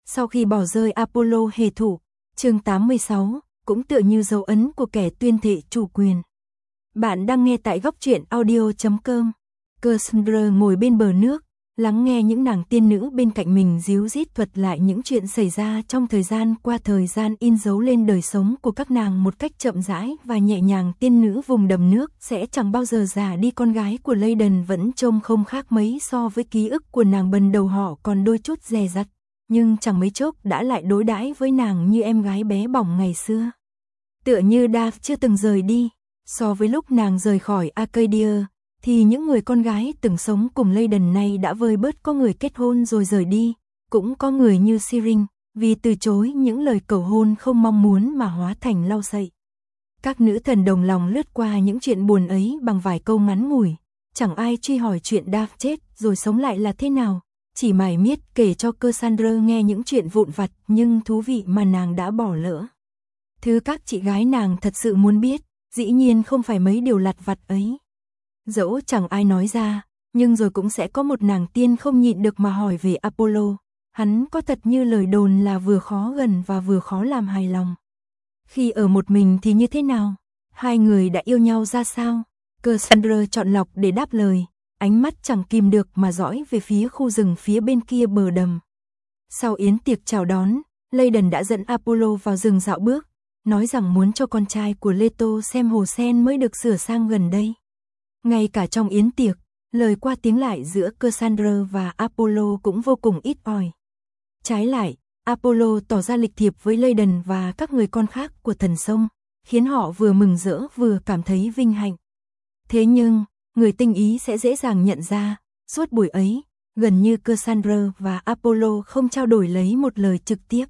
Sau khi bỏ rơi Apollo hề thủ, chương 86, cũng tựa như dấu ấn của kẻ tuyên thệ chủ quyền. Bạn đang nghe tại góc truyện audio.com. Cassandra ngồi bên bờ nước, lắng nghe những nàng tiên nữ bên cạnh mình díu dít thuật lại những chuyện xảy ra trong thời gian qua, thời gian in dấu lên đời sống của các nàng một cách chậm rãi và nhẹ nhàng. Tiên nữ vùng đầm nước sẽ chẳng bao giờ già đi. Con gái của Leyden vẫn trông không khác mấy so với ký ức của nàng, ban đầu họ còn đôi chút dè dặt, nhưng chẳng mấy chốc đã lại đối đãi với nàng như em gái bé bỏng ngày xưa. Tựa như Dav chưa từng rời đi, so với lúc nàng rời khỏi Arcadia, thì những người con gái từng sống cùng Leyden nay đã vơi bớt, có người kết hôn rồi rời đi, cũng có người như Sirin, vì từ chối những lời cầu hôn không mong muốn mà hóa thành lau sậy. Các nữ thần đồng lòng lướt qua những chuyện buồn ấy bằng vài câu ngắn ngủi, chẳng ai truy hỏi chuyện Dav chết rồi sống lại là thế nào, chỉ mải miết kể cho Cassandra nghe những chuyện vụn vặt nhưng thú vị mà nàng đã bỏ lỡ. Thứ các chị gái nàng thật sự muốn biết, dĩ nhiên không phải mấy điều lặt vặt ấy. Dẫu chẳng ai nói ra, nhưng rồi cũng sẽ có một nàng tiên không nhịn được mà hỏi về Apollo. Hắn có thật như lời đồn là vừa khó gần và vừa khó làm hài lòng? Khi ở một mình thì như thế nào? Hai người đã yêu nhau ra sao? Cassandra chọn lọc để đáp lời, ánh mắt chẳng kìm được mà dõi về phía khu rừng phía bên kia bờ đầm. Sau yến tiệc chào đón, Leyden đã dẫn Apollo vào rừng dạo bước, nói rằng muốn cho con trai của Leto xem hồ sen mới được sửa sang gần đây. Ngay cả trong yến tiệc, lời qua tiếng lại giữa Cassandra và Apollo cũng vô cùng ít ỏi. Trái lại, Apollo tỏ ra lịch thiệp với Leyden và các người con khác của thần sông, khiến họ vừa mừng rỡ vừa cảm thấy vinh hạnh. Thế nhưng, người tinh ý sẽ dễ dàng nhận ra, suốt buổi ấy, gần như Cassandra và Apollo không trao đổi lấy một lời trực tiếp.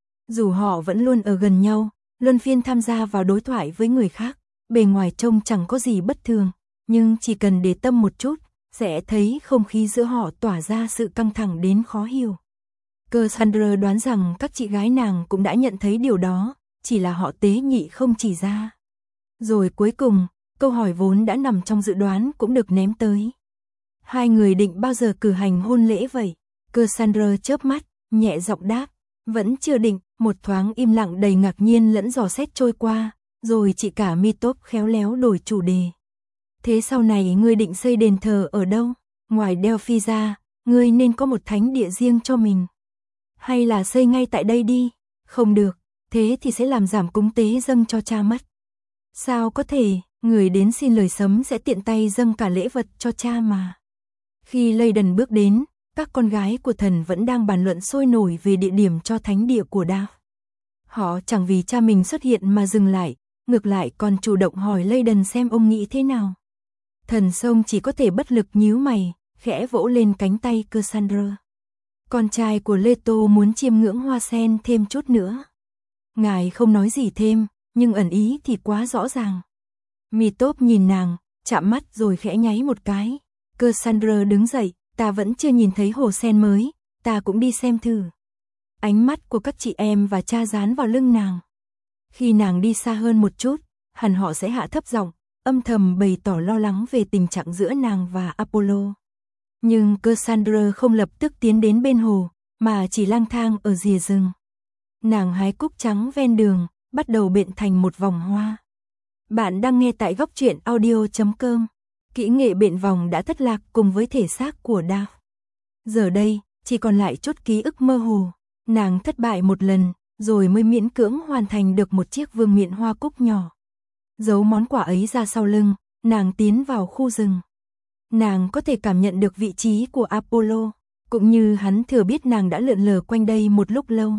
Dù họ vẫn luôn ở gần nhau, luân phiên tham gia vào đối thoại với người khác, bề ngoài trông chẳng có gì bất thường, nhưng chỉ cần để tâm một chút, sẽ thấy không khí giữa họ tỏa ra sự căng thẳng đến khó hiểu. Cassandra đoán rằng các chị gái nàng cũng đã nhận thấy điều đó, chỉ là họ tế nhị không chỉ ra. Rồi cuối cùng, câu hỏi vốn đã nằm trong dự đoán cũng được ném tới. Hai người định bao giờ cử hành hôn lễ vậy? Cassandra chớp mắt, nhẹ giọng đáp, vẫn chưa định. Một thoáng im lặng đầy ngạc nhiên lẫn dò xét trôi qua, rồi chị cả Mitop khéo léo đổi chủ đề. Thế sau này ngươi định xây đền thờ ở đâu? Ngoài Delphi ra, ngươi nên có một thánh địa riêng cho mình. Hay là xây ngay tại đây đi? Không được, thế thì sẽ làm giảm cúng tế dâng cho cha mất. Sao có thể, người đến xin lời sấm sẽ tiện tay dâng cả lễ vật cho cha mà. Khi Leyden bước đến, các con gái của thần vẫn đang bàn luận sôi nổi về địa điểm cho thánh địa của Dav. Họ chẳng vì cha mình xuất hiện mà dừng lại, ngược lại còn chủ động hỏi Leyden xem ông nghĩ thế nào. Thần sông chỉ có thể bất lực nhíu mày, khẽ vỗ lên cánh tay Cassandra. Con trai của Leto muốn chiêm ngưỡng hoa sen thêm chút nữa. Ngài không nói gì thêm, nhưng ẩn ý thì quá rõ ràng. Mitop nhìn nàng, chạm mắt rồi khẽ nháy một cái. Cassandra đứng dậy, ta vẫn chưa nhìn thấy hồ sen mới, ta cũng đi xem thử. Ánh mắt của các chị em và cha dán vào lưng nàng. Khi nàng đi xa hơn một chút, hẳn họ sẽ hạ thấp giọng, âm thầm bày tỏ lo lắng về tình trạng giữa nàng và Apollo. Nhưng Cassandra không lập tức tiến đến bên hồ, mà chỉ lang thang ở rìa rừng. Nàng hái cúc trắng ven đường, bắt đầu bện thành một vòng hoa. Bạn đang nghe tại góc truyện audio.com. Kỹ nghệ bện vòng đã thất lạc cùng với thể xác của Dav. Giờ đây, chỉ còn lại chút ký ức mơ hồ. Nàng thất bại một lần, rồi mới miễn cưỡng hoàn thành được một chiếc vương miện hoa cúc nhỏ. Giấu món quà ấy ra sau lưng, nàng tiến vào khu rừng. Nàng có thể cảm nhận được vị trí của Apollo, cũng như hắn thừa biết nàng đã lượn lờ quanh đây một lúc lâu.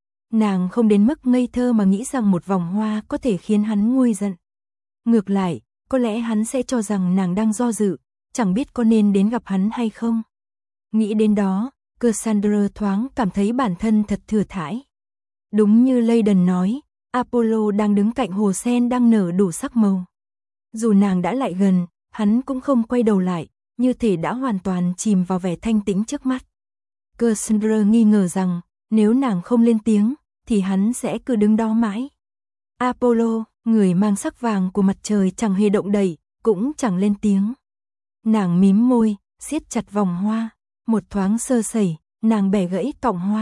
Nàng không đến mức ngây thơ mà nghĩ rằng một vòng hoa có thể khiến hắn nguôi giận. Ngược lại, có lẽ hắn sẽ cho rằng nàng đang do dự, chẳng biết có nên đến gặp hắn hay không. Nghĩ đến đó, Cassandra thoáng cảm thấy bản thân thật thừa thãi. Đúng như Leyden nói, Apollo đang đứng cạnh hồ sen đang nở đủ sắc màu. Dù nàng đã lại gần, hắn cũng không quay đầu lại, như thể đã hoàn toàn chìm vào vẻ thanh tĩnh trước mắt. Cassandra nghi ngờ rằng, nếu nàng không lên tiếng, thì hắn sẽ cứ đứng đó mãi. Apollo, người mang sắc vàng của mặt trời chẳng hề động đậy, cũng chẳng lên tiếng. Nàng mím môi, siết chặt vòng hoa, một thoáng sơ sẩy, nàng bẻ gãy cọng hoa.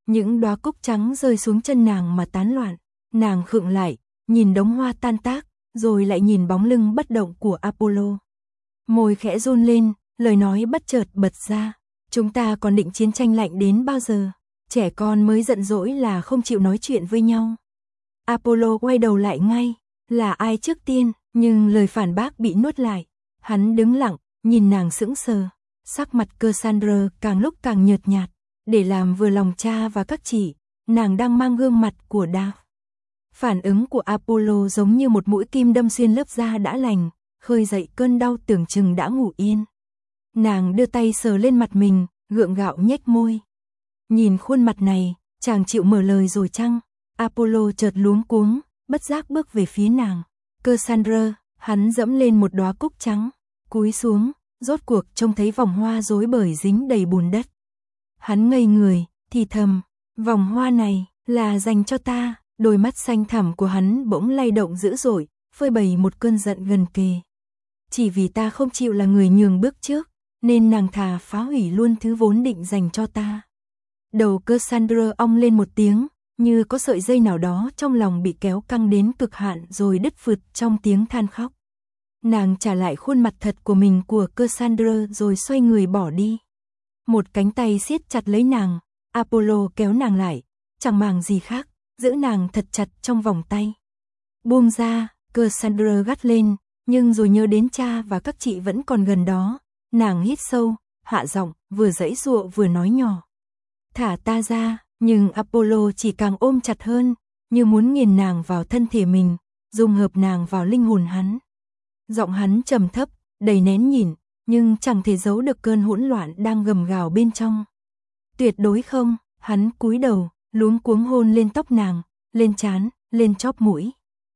những đóa cúc trắng rơi xuống chân nàng mà tán loạn. Nàng khựng lại, nhìn đống hoa tan tác, rồi lại nhìn bóng lưng bất động của Apollo. Môi khẽ run lên, lời nói bất chợt bật ra. Chúng ta còn định chiến tranh lạnh đến bao giờ? Trẻ con mới giận dỗi là không chịu nói chuyện với nhau. Apollo quay đầu lại ngay, là ai trước tiên, nhưng lời phản bác bị nuốt lại. Hắn đứng lặng, nhìn nàng sững sờ. Sắc mặt Cassandra càng lúc càng nhợt nhạt, để làm vừa lòng cha và các chị, nàng đang mang gương mặt của Dav. Phản ứng của Apollo giống như một mũi kim đâm xuyên lớp da đã lành, khơi dậy cơn đau tưởng chừng đã ngủ yên. Nàng đưa tay sờ lên mặt mình, gượng gạo nhếch môi. Nhìn khuôn mặt này, chàng chịu mở lời rồi chăng? Apollo chợt luống cuống, bất giác bước về phía nàng. Cassandra, hắn dẫm lên một đóa cúc trắng, cúi xuống, rốt cuộc trông thấy vòng hoa rối bời dính đầy bùn đất. Hắn ngây người, thì thầm, vòng hoa này là dành cho ta. Đôi mắt xanh thẳm của hắn bỗng lay động dữ dội, phơi bày một cơn giận gần kề. Chỉ vì ta không chịu là người nhường bước trước, nên nàng thà phá hủy luôn thứ vốn định dành cho ta. Đầu Cassandra ong lên một tiếng, như có sợi dây nào đó trong lòng bị kéo căng đến cực hạn rồi đứt phượt trong tiếng than khóc. Nàng trả lại khuôn mặt thật của mình của Cassandra rồi xoay người bỏ đi. Một cánh tay siết chặt lấy nàng, Apollo kéo nàng lại, chẳng màng gì khác, giữ nàng thật chặt trong vòng tay. Buông ra, Cassandra gắt lên, nhưng rồi nhớ đến cha và các chị vẫn còn gần đó, nàng hít sâu, hạ giọng, vừa giãy giụa vừa nói nhỏ. Thả ta ra, nhưng Apollo chỉ càng ôm chặt hơn, như muốn nghiền nàng vào thân thể mình, dung hợp nàng vào linh hồn hắn. Giọng hắn trầm thấp, đầy nén nhịn, nhưng chẳng thể giấu được cơn hỗn loạn đang gầm gào bên trong. Tuyệt đối không, hắn cúi đầu, luống cuống hôn lên tóc nàng, lên trán, lên chóp mũi.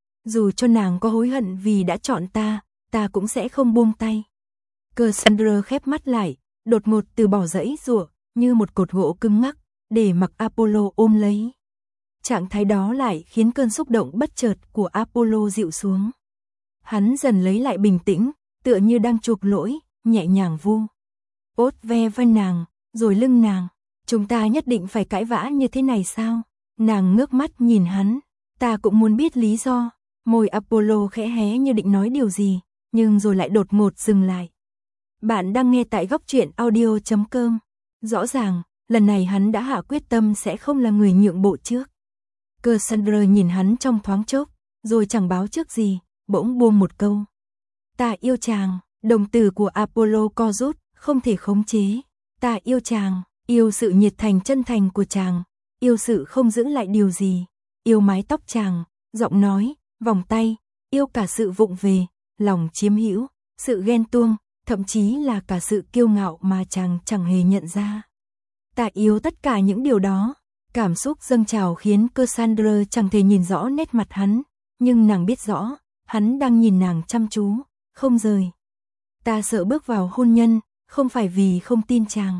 Dù cho nàng có hối hận vì đã chọn ta, ta cũng sẽ không buông tay. Cassandra khép mắt lại, đột ngột từ bỏ giãy giụa, như một cột gỗ cứng ngắc, để mặc Apollo ôm lấy. Trạng thái đó lại khiến cơn xúc động bất chợt của Apollo dịu xuống. Hắn dần lấy lại bình tĩnh, tựa như đang chuộc lỗi, nhẹ nhàng vu. Ốt ve vai nàng, rồi lưng nàng. Chúng ta nhất định phải cãi vã như thế này sao? Nàng ngước mắt nhìn hắn. Ta cũng muốn biết lý do. Môi Apollo khẽ hé như định nói điều gì, nhưng rồi lại đột ngột dừng lại. Bạn đang nghe tại góc truyện audio.com. Rõ ràng, lần này hắn đã hạ quyết tâm sẽ không là người nhượng bộ trước. Cassandra nhìn hắn trong thoáng chốc, rồi chẳng báo trước gì, bỗng buông một câu. Ta yêu chàng, đồng tử của Apollo co rút, không thể khống chế. Ta yêu chàng, yêu sự nhiệt thành chân thành của chàng, yêu sự không giữ lại điều gì, yêu mái tóc chàng, giọng nói, vòng tay, yêu cả sự vụng về, lòng chiếm hữu, sự ghen tuông, thậm chí là cả sự kiêu ngạo mà chàng chẳng hề nhận ra. Ta yêu tất cả những điều đó. Cảm xúc dâng trào khiến Cassandra chẳng thể nhìn rõ nét mặt hắn, nhưng nàng biết rõ, hắn đang nhìn nàng chăm chú, không rời. Ta sợ bước vào hôn nhân, không phải vì không tin chàng,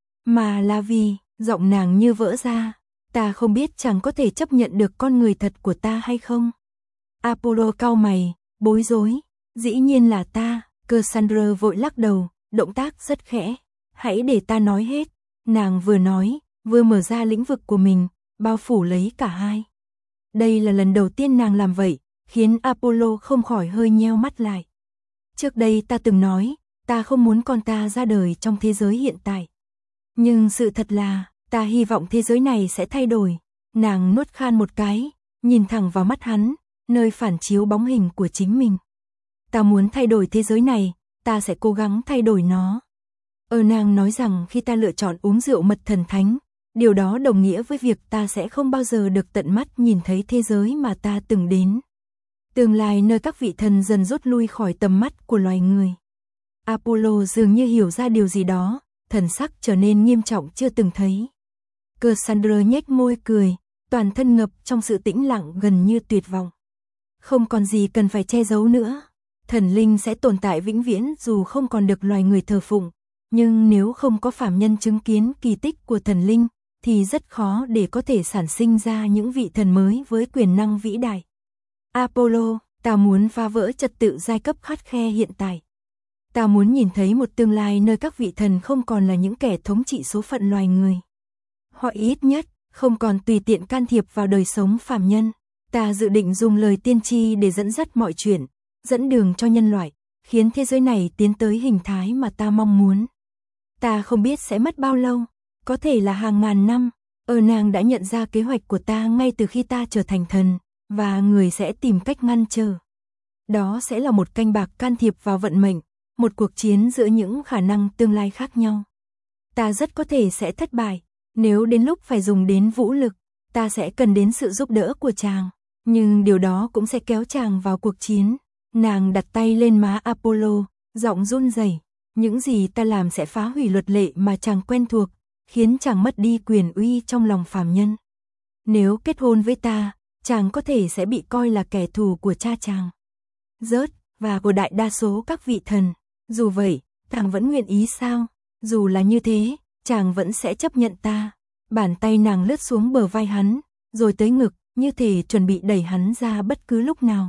mà là vì, giọng nàng như vỡ ra, ta không biết chàng có thể chấp nhận được con người thật của ta hay không. Apollo cau mày, bối rối, dĩ nhiên là ta. Cassandra vội lắc đầu, động tác rất khẽ, hãy để ta nói hết. Nàng vừa nói, vừa mở ra lĩnh vực của mình, bao phủ lấy cả hai. Đây là lần đầu tiên nàng làm vậy, khiến Apollo không khỏi hơi nheo mắt lại. Trước đây ta từng nói, ta không muốn con ta ra đời trong thế giới hiện tại. Nhưng sự thật là, ta hy vọng thế giới này sẽ thay đổi. Nàng nuốt khan một cái, nhìn thẳng vào mắt hắn, nơi phản chiếu bóng hình của chính mình. Ta muốn thay đổi thế giới này, ta sẽ cố gắng thay đổi nó. Nàng nói rằng khi ta lựa chọn uống rượu mật thần thánh, điều đó đồng nghĩa với việc ta sẽ không bao giờ được tận mắt nhìn thấy thế giới mà ta từng đến. Tương lai nơi các vị thần dần rút lui khỏi tầm mắt của loài người. Apollo dường như hiểu ra điều gì đó, thần sắc trở nên nghiêm trọng chưa từng thấy. Cassandra nhếch môi cười, toàn thân ngập trong sự tĩnh lặng gần như tuyệt vọng. Không còn gì cần phải che giấu nữa. Thần linh sẽ tồn tại vĩnh viễn dù không còn được loài người thờ phụng. Nhưng nếu không có phàm nhân chứng kiến kỳ tích của thần linh, thì rất khó để có thể sản sinh ra những vị thần mới với quyền năng vĩ đại. Apollo, ta muốn phá vỡ trật tự giai cấp khắt khe hiện tại. Ta muốn nhìn thấy một tương lai nơi các vị thần không còn là những kẻ thống trị số phận loài người. Hoặc ít nhất, không còn tùy tiện can thiệp vào đời sống phàm nhân. Ta dự định dùng lời tiên tri để dẫn dắt mọi chuyện, dẫn đường cho nhân loại, khiến thế giới này tiến tới hình thái mà ta mong muốn. Ta không biết sẽ mất bao lâu, có thể là hàng ngàn năm. Nàng đã nhận ra kế hoạch của ta ngay từ khi ta trở thành thần, và người sẽ tìm cách ngăn trở. Đó sẽ là một canh bạc can thiệp vào vận mệnh, một cuộc chiến giữa những khả năng tương lai khác nhau. Ta rất có thể sẽ thất bại, nếu đến lúc phải dùng đến vũ lực, ta sẽ cần đến sự giúp đỡ của chàng, nhưng điều đó cũng sẽ kéo chàng vào cuộc chiến. Nàng đặt tay lên má Apollo, giọng run rẩy. Những gì ta làm sẽ phá hủy luật lệ mà chàng quen thuộc, khiến chàng mất đi quyền uy trong lòng phàm nhân. Nếu kết hôn với ta, chàng có thể sẽ bị coi là kẻ thù của cha chàng, và của đại đa số các vị thần. Dù vậy, chàng vẫn nguyện ý sao? Dù là như thế, chàng vẫn sẽ chấp nhận ta. Bàn tay nàng lướt xuống bờ vai hắn, rồi tới ngực, như thể chuẩn bị đẩy hắn ra bất cứ lúc nào.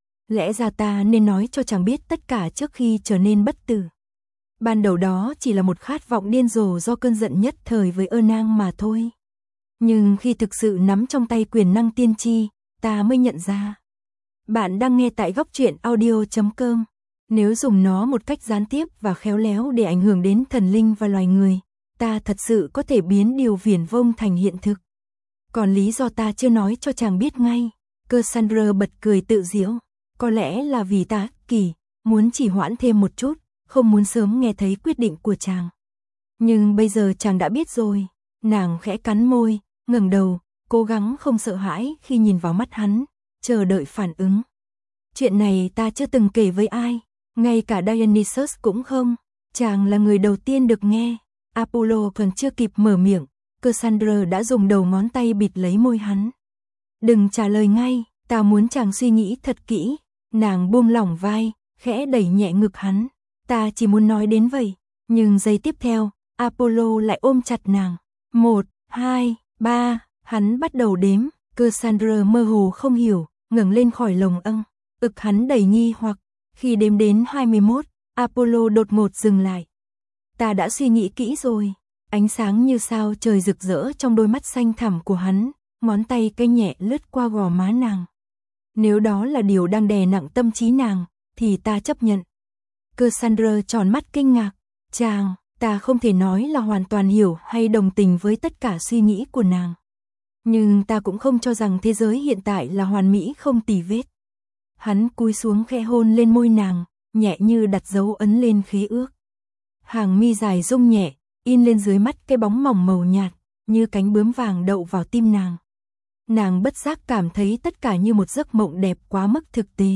Lẽ ra ta nên nói cho chàng biết tất cả trước khi trở nên bất tử. Ban đầu đó chỉ là một khát vọng điên rồ do cơn giận nhất thời với Nang mà thôi. Nhưng khi thực sự nắm trong tay quyền năng tiên tri, ta mới nhận ra. Bạn đang nghe tại Góc Truyện Audio.com. Nếu dùng nó một cách gián tiếp và khéo léo để ảnh hưởng đến thần linh và loài người, ta thật sự có thể biến điều viển vông thành hiện thực. Còn lý do ta chưa nói cho chàng biết ngay. Cassandra bật cười tự giễu. Có lẽ là vì ta kỳ, muốn chỉ hoãn thêm một chút, không muốn sớm nghe thấy quyết định của chàng. Nhưng bây giờ chàng đã biết rồi. Nàng khẽ cắn môi, ngẩng đầu, cố gắng không sợ hãi khi nhìn vào mắt hắn, chờ đợi phản ứng. Chuyện này ta chưa từng kể với ai, ngay cả Dionysus cũng không. Chàng là người đầu tiên được nghe. Apollo còn chưa kịp mở miệng, Cassandra đã dùng đầu ngón tay bịt lấy môi hắn. Đừng trả lời ngay, ta muốn chàng suy nghĩ thật kỹ. Nàng buông lỏng vai, khẽ đẩy nhẹ ngực hắn. Ta chỉ muốn nói đến vậy. Nhưng giây tiếp theo, Apollo lại ôm chặt nàng. 1, 2, 3, hắn bắt đầu đếm. Cassandra mơ hồ không hiểu, ngẩng lên khỏi lồng âng. Ực hắn đầy nghi hoặc. Khi đếm đến 21, Apollo đột ngột dừng lại. Ta đã suy nghĩ kỹ rồi. Ánh sáng như sao trời rực rỡ trong đôi mắt xanh thẳm của hắn, ngón tay cây nhẹ lướt qua gò má nàng. Nếu đó là điều đang đè nặng tâm trí nàng, thì ta chấp nhận. Cassandra tròn mắt kinh ngạc. Chàng, ta không thể nói là hoàn toàn hiểu hay đồng tình với tất cả suy nghĩ của nàng. Nhưng ta cũng không cho rằng thế giới hiện tại là hoàn mỹ không tì vết. Hắn cúi xuống khẽ hôn lên môi nàng, nhẹ như đặt dấu ấn lên khế ước. Hàng mi dài rung nhẹ, in lên dưới mắt cái bóng mỏng màu nhạt, như cánh bướm vàng đậu vào tim nàng. Nàng bất giác cảm thấy tất cả như một giấc mộng đẹp quá mức thực tế.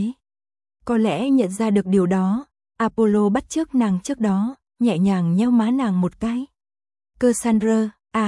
Có lẽ nhận ra được điều đó, Apollo bắt chước nàng trước đó, nhẹ nhàng nhéo má nàng một cái. Cassandra,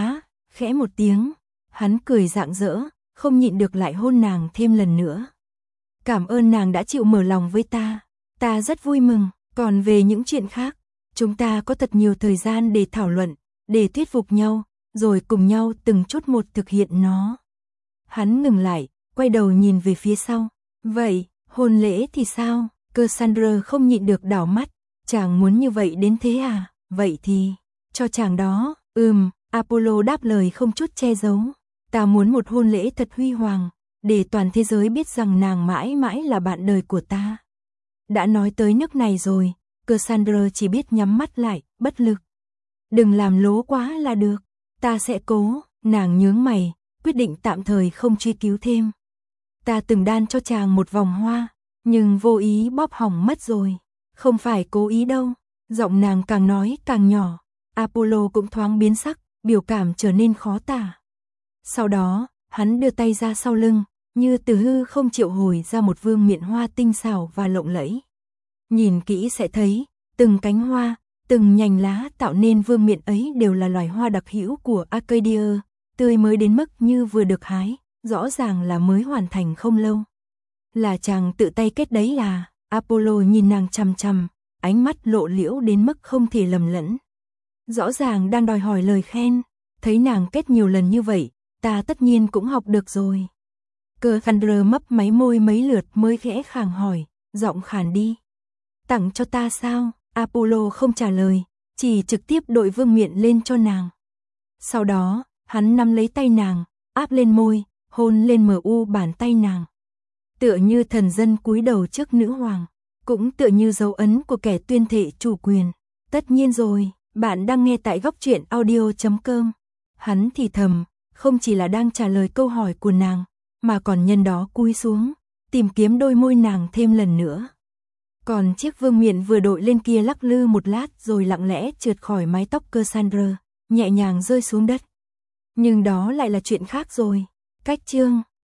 khẽ một tiếng, hắn cười rạng rỡ, không nhịn được lại hôn nàng thêm lần nữa. Cảm ơn nàng đã chịu mở lòng với ta rất vui mừng, còn về những chuyện khác, chúng ta có thật nhiều thời gian để thảo luận, để thuyết phục nhau, rồi cùng nhau từng chút một thực hiện nó. Hắn ngừng lại, quay đầu nhìn về phía sau. Vậy, hôn lễ thì sao? Cassandra không nhịn được đảo mắt. Chàng muốn như vậy đến thế à? Vậy thì, cho chàng đó. Apollo đáp lời không chút che giấu. Ta muốn một hôn lễ thật huy hoàng, để toàn thế giới biết rằng nàng mãi mãi là bạn đời của ta. Đã nói tới nước này rồi, Cassandra chỉ biết nhắm mắt lại, bất lực. Đừng làm lố quá là được. Ta sẽ cố. Nàng nhướng mày, quyết định tạm thời không truy cứu thêm. Ta từng đan cho chàng một vòng hoa, nhưng vô ý bóp hỏng mất rồi. Không phải cố ý đâu. Giọng nàng càng nói càng nhỏ. Apollo cũng thoáng biến sắc, biểu cảm trở nên khó tả. Sau đó, hắn đưa tay ra sau lưng, như từ hư không triệu hồi ra một vương miện hoa tinh xảo và lộng lẫy. Nhìn kỹ sẽ thấy, từng cánh hoa, từng nhành lá tạo nên vương miện ấy đều là loài hoa đặc hữu của Arcadia, tươi mới đến mức như vừa được hái, rõ ràng là mới hoàn thành không lâu. Là chàng tự tay kết đấy à? Apollo nhìn nàng chằm chằm, ánh mắt lộ liễu đến mức không thể lầm lẫn. Rõ ràng đang đòi hỏi lời khen, thấy nàng kết nhiều lần như vậy, ta tất nhiên cũng học được rồi. Cassandra mấp máy môi mấy lượt mới khẽ khàng hỏi, giọng khàn đi. Tặng cho ta sao? Apollo không trả lời, chỉ trực tiếp đội vương miện lên cho nàng. Sau đó, Hắn nắm lấy tay nàng, áp lên môi, hôn lên mờ u bàn tay nàng. Tựa như thần dân cúi đầu trước nữ hoàng, cũng tựa như dấu ấn của kẻ tuyên thệ chủ quyền. Tất nhiên rồi, bạn đang nghe tại góc truyện audio.com. Hắn thì thầm, không chỉ là đang trả lời câu hỏi của nàng, mà còn nhân đó cúi xuống, tìm kiếm đôi môi nàng thêm lần nữa. Còn chiếc vương miện vừa đội lên kia lắc lư một lát rồi lặng lẽ trượt khỏi mái tóc Cassandra, nhẹ nhàng rơi xuống đất. Nhưng đó lại là chuyện khác rồi. Cách chương